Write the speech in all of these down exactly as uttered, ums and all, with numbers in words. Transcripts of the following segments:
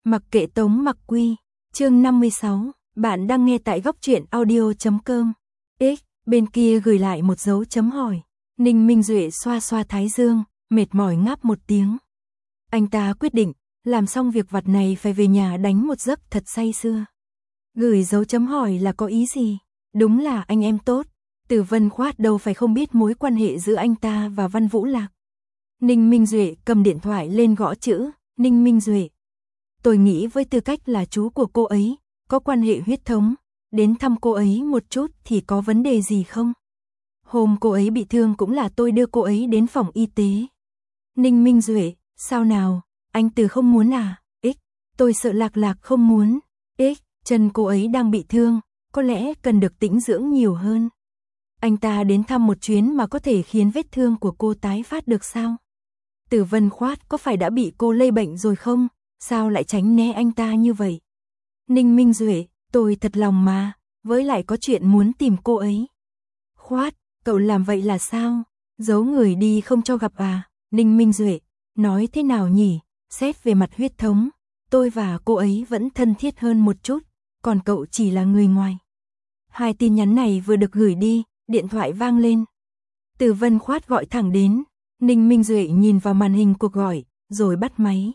Mặc kệ Tống Mặc Quy, chương năm mươi sáu, bạn đang nghe tại góc truyện audio chấm com. X, bên kia gửi lại một dấu chấm hỏi. Ninh Minh Duệ xoa xoa thái dương, mệt mỏi ngáp một tiếng. Anh ta quyết định, làm xong việc vặt này phải về nhà đánh một giấc thật say sưa. Gửi dấu chấm hỏi là có ý gì? Đúng là anh em tốt. Từ Vân Khoát đâu phải không biết mối quan hệ giữa anh ta và Văn Vũ Lạc. Ninh Minh Duệ cầm điện thoại lên gõ chữ. Ninh Minh Duệ. Tôi nghĩ với tư cách là chú của cô ấy, có quan hệ huyết thống, đến thăm cô ấy một chút thì có vấn đề gì không? Hôm cô ấy bị thương cũng là tôi đưa cô ấy đến phòng y tế. Ninh Minh Duệ, sao nào, anh Từ không muốn à? X, tôi sợ Lạc Lạc không muốn. X, chân cô ấy đang bị thương, có lẽ cần được tĩnh dưỡng nhiều hơn. Anh ta đến thăm một chuyến mà có thể khiến vết thương của cô tái phát được sao? Từ Vân Khoát có phải đã bị cô lây bệnh rồi không? Sao lại tránh né anh ta như vậy? Ninh Minh Duệ, tôi thật lòng mà, với lại có chuyện muốn tìm cô ấy. Khoát, cậu làm vậy là sao? Giấu người đi không cho gặp à? Ninh Minh Duệ, nói thế nào nhỉ? Xét về mặt huyết thống, tôi và cô ấy vẫn thân thiết hơn một chút, còn cậu chỉ là người ngoài. Hai tin nhắn này vừa được gửi đi, điện thoại vang lên. Từ Vân Khoát gọi thẳng đến. Ninh Minh Duệ nhìn vào màn hình cuộc gọi, rồi bắt máy.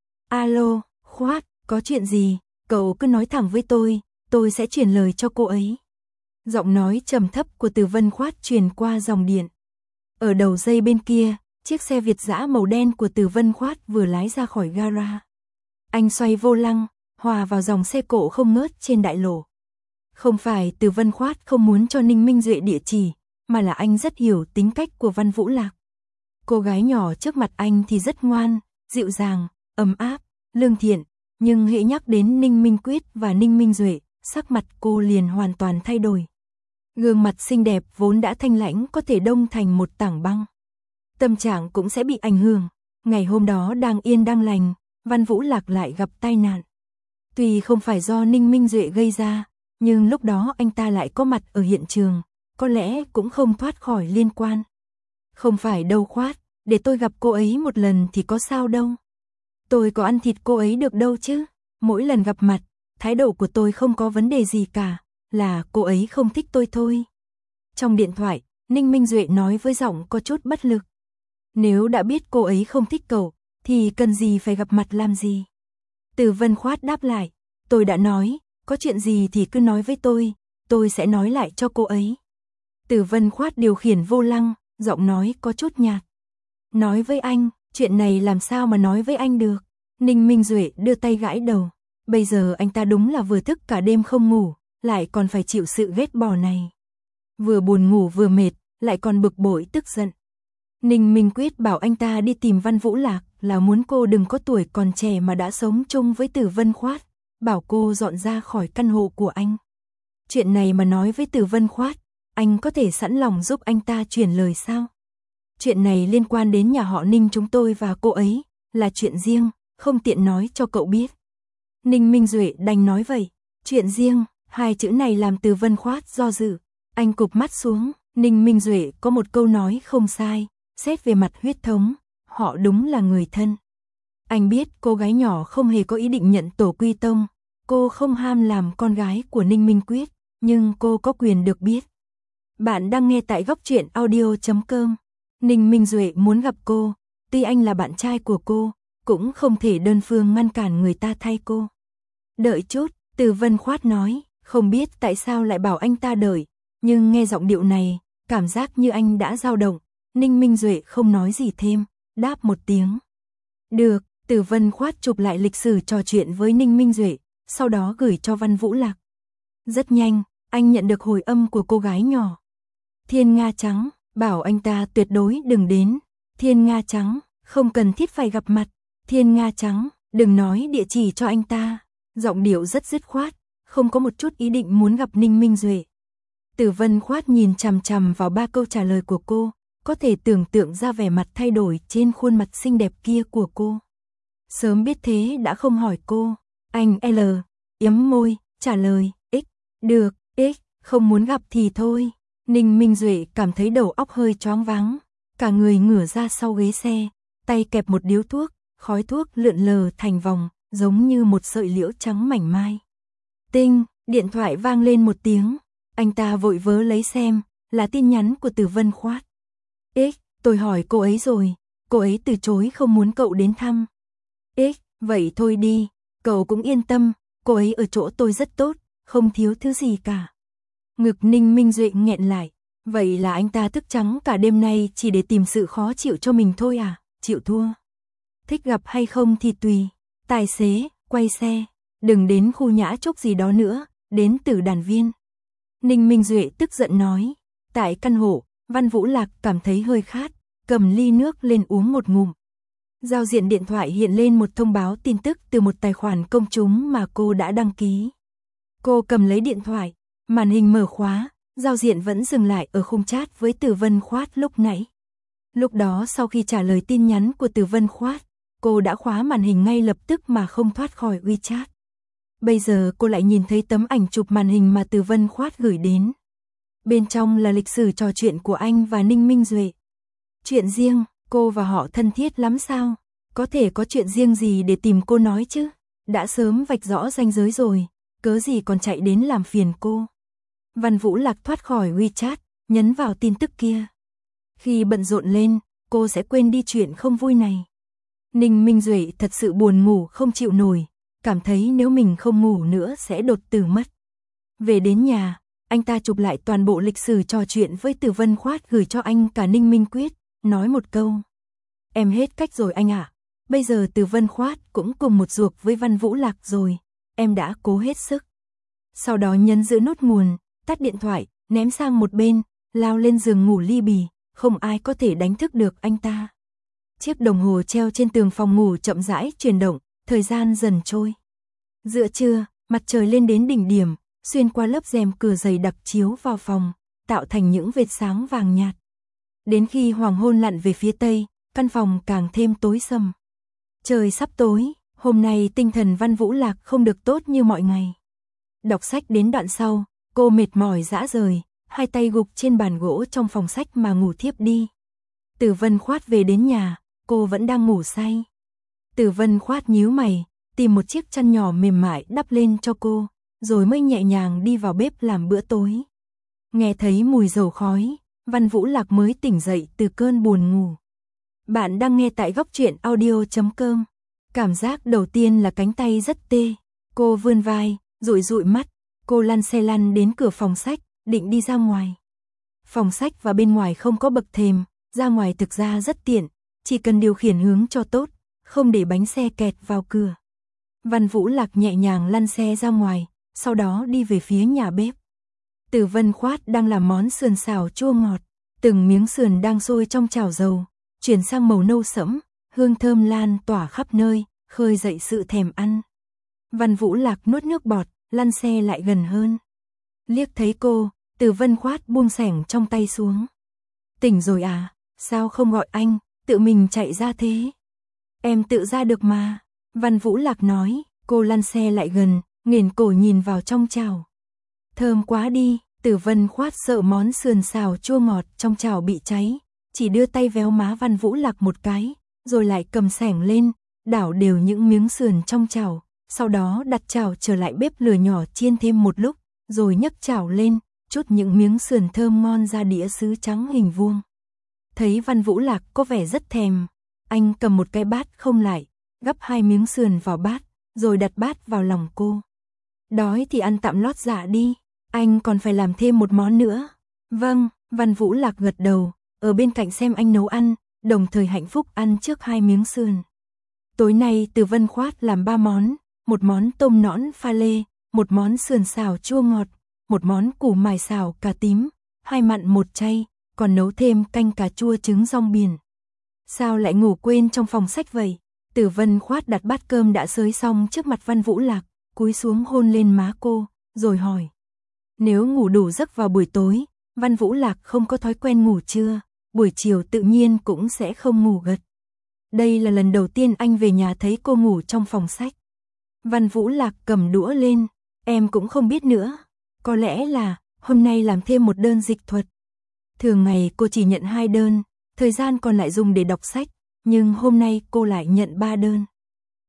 Alo, Khoát, có chuyện gì? Cậu cứ nói thẳng với tôi, tôi sẽ truyền lời cho cô ấy. Giọng nói trầm thấp của Từ Vân Khoát truyền qua dòng điện. Ở đầu dây bên kia, chiếc xe Việt dã màu đen của Từ Vân Khoát vừa lái ra khỏi gara. Anh xoay vô lăng, hòa vào dòng xe cộ không ngớt trên đại lộ. Không phải Từ Vân Khoát không muốn cho Ninh Minh Duệ địa chỉ, mà là anh rất hiểu tính cách của Văn Vũ Lạc. Cô gái nhỏ trước mặt anh thì rất ngoan, dịu dàng, ấm áp, lương thiện, nhưng hễ nhắc đến Ninh Minh Quyết và Ninh Minh Duệ, sắc mặt cô liền hoàn toàn thay đổi. Gương mặt xinh đẹp vốn đã thanh lãnh có thể đông thành một tảng băng. Tâm trạng cũng sẽ bị ảnh hưởng. Ngày hôm đó đang yên đang lành, Văn Vũ Lạc lại gặp tai nạn. Tuy không phải do Ninh Minh Duệ gây ra, nhưng lúc đó anh ta lại có mặt ở hiện trường, có lẽ cũng không thoát khỏi liên quan. Không phải đâu Khoát, để tôi gặp cô ấy một lần thì có sao đâu. Tôi có ăn thịt cô ấy được đâu chứ. Mỗi lần gặp mặt, thái độ của tôi không có vấn đề gì cả, là cô ấy không thích tôi thôi. Trong điện thoại, Ninh Minh Duệ nói với giọng có chút bất lực. Nếu đã biết cô ấy không thích cậu, thì cần gì phải gặp mặt làm gì? Từ Vân Khoát đáp lại, tôi đã nói, có chuyện gì thì cứ nói với tôi, tôi sẽ nói lại cho cô ấy. Từ Vân Khoát điều khiển vô lăng, giọng nói có chút nhạt. Nói với anh, chuyện này làm sao mà nói với anh được? Ninh Minh Duệ đưa tay gãi đầu. Bây giờ anh ta đúng là vừa thức cả đêm không ngủ, lại còn phải chịu sự ghét bỏ này. Vừa buồn ngủ vừa mệt, lại còn bực bội tức giận. Ninh Minh Quyết bảo anh ta đi tìm Văn Vũ Lạc là muốn cô đừng có tuổi còn trẻ mà đã sống chung với Từ Vân Khoát, bảo cô dọn ra khỏi căn hộ của anh. Chuyện này mà nói với Từ Vân Khoát, anh có thể sẵn lòng giúp anh ta chuyển lời sao? Chuyện này liên quan đến nhà họ Ninh chúng tôi và cô ấy, là chuyện riêng, không tiện nói cho cậu biết. Ninh Minh Duệ đành nói vậy, chuyện riêng, hai chữ này làm Từ Vân Khoát do dự. Anh cụp mắt xuống, Ninh Minh Duệ có một câu nói không sai, xét về mặt huyết thống, họ đúng là người thân. Anh biết cô gái nhỏ không hề có ý định nhận tổ quy tông, cô không ham làm con gái của Ninh Minh Quyết, nhưng cô có quyền được biết. Bạn đang nghe tại góc truyện audio chấm com. Ninh Minh Duệ muốn gặp cô, tuy anh là bạn trai của cô, cũng không thể đơn phương ngăn cản người ta thay cô. Đợi chút, Từ Vân Khoát nói, không biết tại sao lại bảo anh ta đợi, nhưng nghe giọng điệu này, cảm giác như anh đã dao động. Ninh Minh Duệ không nói gì thêm, đáp một tiếng. Được, Từ Vân Khoát chụp lại lịch sử trò chuyện với Ninh Minh Duệ, sau đó gửi cho Văn Vũ Lạc. Rất nhanh, anh nhận được hồi âm của cô gái nhỏ. Thiên Nga Trắng, bảo anh ta tuyệt đối đừng đến. Thiên Nga Trắng, không cần thiết phải gặp mặt. Thiên Nga Trắng, đừng nói địa chỉ cho anh ta. Giọng điệu rất dứt khoát, không có một chút ý định muốn gặp Ninh Minh Duệ. Từ Vân Khoát nhìn chằm chằm vào ba câu trả lời của cô, có thể tưởng tượng ra vẻ mặt thay đổi trên khuôn mặt xinh đẹp kia của cô. Sớm biết thế đã không hỏi cô. Anh L, yếm môi, trả lời, X, được, X, không muốn gặp thì thôi. Ninh Minh Duệ cảm thấy đầu óc hơi choáng váng, cả người ngửa ra sau ghế xe, tay kẹp một điếu thuốc, khói thuốc lượn lờ thành vòng, giống như một sợi liễu trắng mảnh mai. Tinh, điện thoại vang lên một tiếng, anh ta vội vớ lấy xem, là tin nhắn của Từ Vân Khoát. Ích, tôi hỏi cô ấy rồi, cô ấy từ chối không muốn cậu đến thăm. Ích, vậy thôi đi, cậu cũng yên tâm, cô ấy ở chỗ tôi rất tốt, không thiếu thứ gì cả. Ngực Ninh Minh Duệ nghẹn lại, vậy là anh ta thức trắng cả đêm nay chỉ để tìm sự khó chịu cho mình thôi à, chịu thua. Thích gặp hay không thì tùy, tài xế, quay xe, đừng đến khu nhã trúc gì đó nữa, đến Tử Đàn Viên. Ninh Minh Duệ tức giận nói, tại căn hộ, Văn Vũ Lạc cảm thấy hơi khát, cầm ly nước lên uống một ngụm. Giao diện điện thoại hiện lên một thông báo tin tức từ một tài khoản công chúng mà cô đã đăng ký. Cô cầm lấy điện thoại, màn hình mở khóa, giao diện vẫn dừng lại ở khung chat với Từ Vân Khoát lúc nãy. Lúc đó sau khi trả lời tin nhắn của Từ Vân Khoát, cô đã khóa màn hình ngay lập tức mà không thoát khỏi WeChat. Bây giờ cô lại nhìn thấy tấm ảnh chụp màn hình mà Từ Vân Khoát gửi đến. Bên trong là lịch sử trò chuyện của anh và Ninh Minh Duệ. Chuyện riêng, cô và họ thân thiết lắm sao? Có thể có chuyện riêng gì để tìm cô nói chứ? Đã sớm vạch rõ ranh giới rồi, cớ gì còn chạy đến làm phiền cô. Văn Vũ Lạc thoát khỏi WeChat, nhấn vào tin tức kia. Khi bận rộn lên, cô sẽ quên đi chuyện không vui này. Ninh Minh Duệ thật sự buồn ngủ không chịu nổi, cảm thấy nếu mình không ngủ nữa sẽ đột tử mất. Về đến nhà, anh ta chụp lại toàn bộ lịch sử trò chuyện với Từ Vân Khoát gửi cho anh cả Ninh Minh Quyết, nói một câu. Em hết cách rồi anh ạ, bây giờ Từ Vân Khoát cũng cùng một ruột với Văn Vũ Lạc rồi, em đã cố hết sức. Sau đó nhấn giữ nút nguồn, tắt điện thoại, ném sang một bên, lao lên giường ngủ li bì, không ai có thể đánh thức được anh ta. Chiếc đồng hồ treo trên tường phòng ngủ chậm rãi chuyển động, thời gian dần trôi. Giữa trưa, mặt trời lên đến đỉnh điểm, xuyên qua lớp rèm cửa dày đặc chiếu vào phòng, tạo thành những vệt sáng vàng nhạt. Đến khi hoàng hôn lặn về phía tây, căn phòng càng thêm tối sầm. Trời sắp tối, hôm nay tinh thần Văn Vũ Lạc không được tốt như mọi ngày. Đọc sách đến đoạn sau, cô mệt mỏi rã rời, hai tay gục trên bàn gỗ trong phòng sách mà ngủ thiếp đi. Từ Vân Khoát về đến nhà, cô vẫn đang ngủ say. Từ Vân Khoát nhíu mày, tìm một chiếc chăn nhỏ mềm mại đắp lên cho cô, rồi mới nhẹ nhàng đi vào bếp làm bữa tối. Nghe thấy mùi dầu khói, Văn Vũ Lạc mới tỉnh dậy từ cơn buồn ngủ. Bạn đang nghe tại góc truyện audio chấm com. Cảm giác đầu tiên là cánh tay rất tê. Cô vươn vai, dụi dụi mắt, cô lăn xe lăn đến cửa phòng sách, định đi ra ngoài. Phòng sách và bên ngoài không có bậc thềm, ra ngoài thực ra rất tiện, chỉ cần điều khiển hướng cho tốt, không để bánh xe kẹt vào cửa. Văn Vũ Lạc nhẹ nhàng lăn xe ra ngoài, sau đó đi về phía nhà bếp. Từ Vân Khoát đang làm món sườn xào chua ngọt, từng miếng sườn đang sôi trong chảo dầu, chuyển sang màu nâu sẫm, hương thơm lan tỏa khắp nơi, khơi dậy sự thèm ăn. Văn Vũ Lạc nuốt nước bọt, lăn xe lại gần hơn. Liếc thấy cô, Từ Vân Khoát buông xẻng trong tay xuống. Tỉnh rồi à, sao không gọi anh, tự mình chạy ra thế? Em tự ra được mà, Văn Vũ Lạc nói, cô lăn xe lại gần, nghiền cổ nhìn vào trong chảo. Thơm quá đi, Từ Vân Khoát sợ món sườn xào chua ngọt trong chảo bị cháy, chỉ đưa tay véo má Văn Vũ Lạc một cái, rồi lại cầm xẻng lên, đảo đều những miếng sườn trong chảo, sau đó đặt chảo trở lại bếp lửa nhỏ chiên thêm một lúc, rồi nhấc chảo lên, chút những miếng sườn thơm ngon ra đĩa sứ trắng hình vuông. Thấy Văn Vũ Lạc có vẻ rất thèm, anh cầm một cái bát không lại, gắp hai miếng sườn vào bát, rồi đặt bát vào lòng cô. Đói thì ăn tạm lót dạ đi, anh còn phải làm thêm một món nữa. Vâng, Văn Vũ Lạc gật đầu, ở bên cạnh xem anh nấu ăn, đồng thời hạnh phúc ăn trước hai miếng sườn. Tối nay Từ Vân Khoát làm ba món, một món tôm nõn pha lê, một món sườn xào chua ngọt, một món củ mài xào cà tím, hai mặn một chay, còn nấu thêm canh cà chua trứng rong biển. Sao lại ngủ quên trong phòng sách vậy? Từ Vân Khoát đặt bát cơm đã xới xong trước mặt Văn Vũ Lạc, cúi xuống hôn lên má cô, rồi hỏi. Nếu ngủ đủ giấc vào buổi tối, Văn Vũ Lạc không có thói quen ngủ trưa, buổi chiều tự nhiên cũng sẽ không ngủ gật. Đây là lần đầu tiên anh về nhà thấy cô ngủ trong phòng sách. Văn Vũ Lạc cầm đũa lên, em cũng không biết nữa, có lẽ là hôm nay làm thêm một đơn dịch thuật. Thường ngày cô chỉ nhận hai đơn, thời gian còn lại dùng để đọc sách, nhưng hôm nay cô lại nhận ba đơn.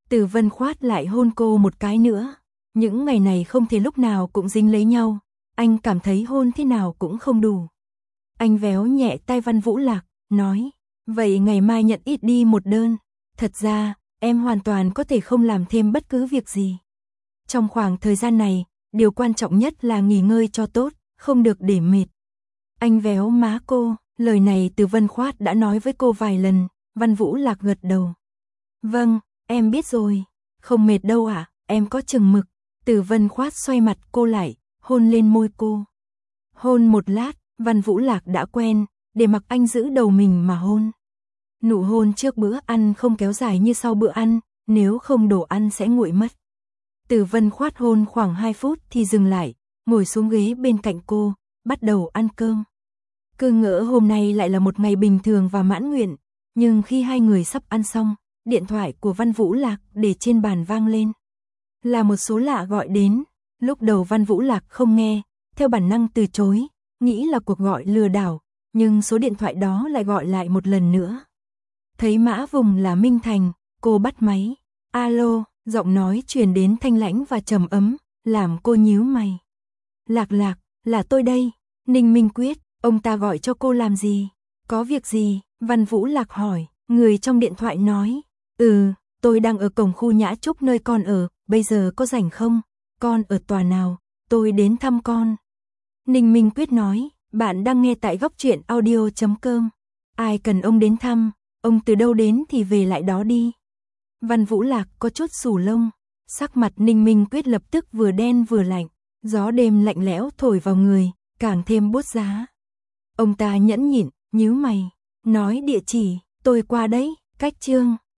Từ Vân khoát lại hôn cô một cái nữa. Những ngày này không thể lúc nào cũng dính lấy nhau, anh cảm thấy hôn thế nào cũng không đủ. Anh véo nhẹ tay Văn Vũ Lạc, nói, vậy ngày mai nhận ít đi một đơn. Thật ra, em hoàn toàn có thể không làm thêm bất cứ việc gì. Trong khoảng thời gian này, điều quan trọng nhất là nghỉ ngơi cho tốt, không được để mệt. Anh véo má cô, lời này Từ Vân khoát đã nói với cô vài lần. Văn Vũ Lạc gật đầu. Vâng, em biết rồi. Không mệt đâu ạ, à, em có chừng mực. Từ Vân khoát xoay mặt cô lại, hôn lên môi cô. Hôn một lát, Văn Vũ Lạc đã quen, để mặc anh giữ đầu mình mà hôn. Nụ hôn trước bữa ăn không kéo dài như sau bữa ăn, nếu không đồ ăn sẽ nguội mất. Từ Vân khoát hôn khoảng hai phút thì dừng lại, ngồi xuống ghế bên cạnh cô, bắt đầu ăn cơm. Cứ ngỡ hôm nay lại là một ngày bình thường và mãn nguyện, nhưng khi hai người sắp ăn xong, điện thoại của Văn Vũ Lạc để trên bàn vang lên. Là một số lạ gọi đến, lúc đầu Văn Vũ Lạc không nghe, theo bản năng từ chối, nghĩ là cuộc gọi lừa đảo, nhưng số điện thoại đó lại gọi lại một lần nữa. Thấy mã vùng là Minh Thành, cô bắt máy. Alo, giọng nói truyền đến thanh lãnh và trầm ấm, làm cô nhíu mày. Lạc Lạc, là tôi đây. Ninh Minh Quyết, ông ta gọi cho cô làm gì? Có việc gì? Văn Vũ Lạc hỏi. Người trong điện thoại nói, ừ, tôi đang ở cổng khu Nhã Trúc nơi con ở, bây giờ có rảnh không? Con ở tòa nào? Tôi đến thăm con. Ninh Minh Quyết nói, bạn đang nghe tại góc truyện audio chấm com. Ai cần ông đến thăm, ông từ đâu đến thì về lại đó đi. Văn Vũ Lạc có chút xù lông, sắc mặt Ninh Minh Quyết lập tức vừa đen vừa lạnh, gió đêm lạnh lẽo thổi vào người, càng thêm buốt giá. Ông ta nhẫn nhịn, nhíu mày, nói địa chỉ, tôi qua đấy, cách Trương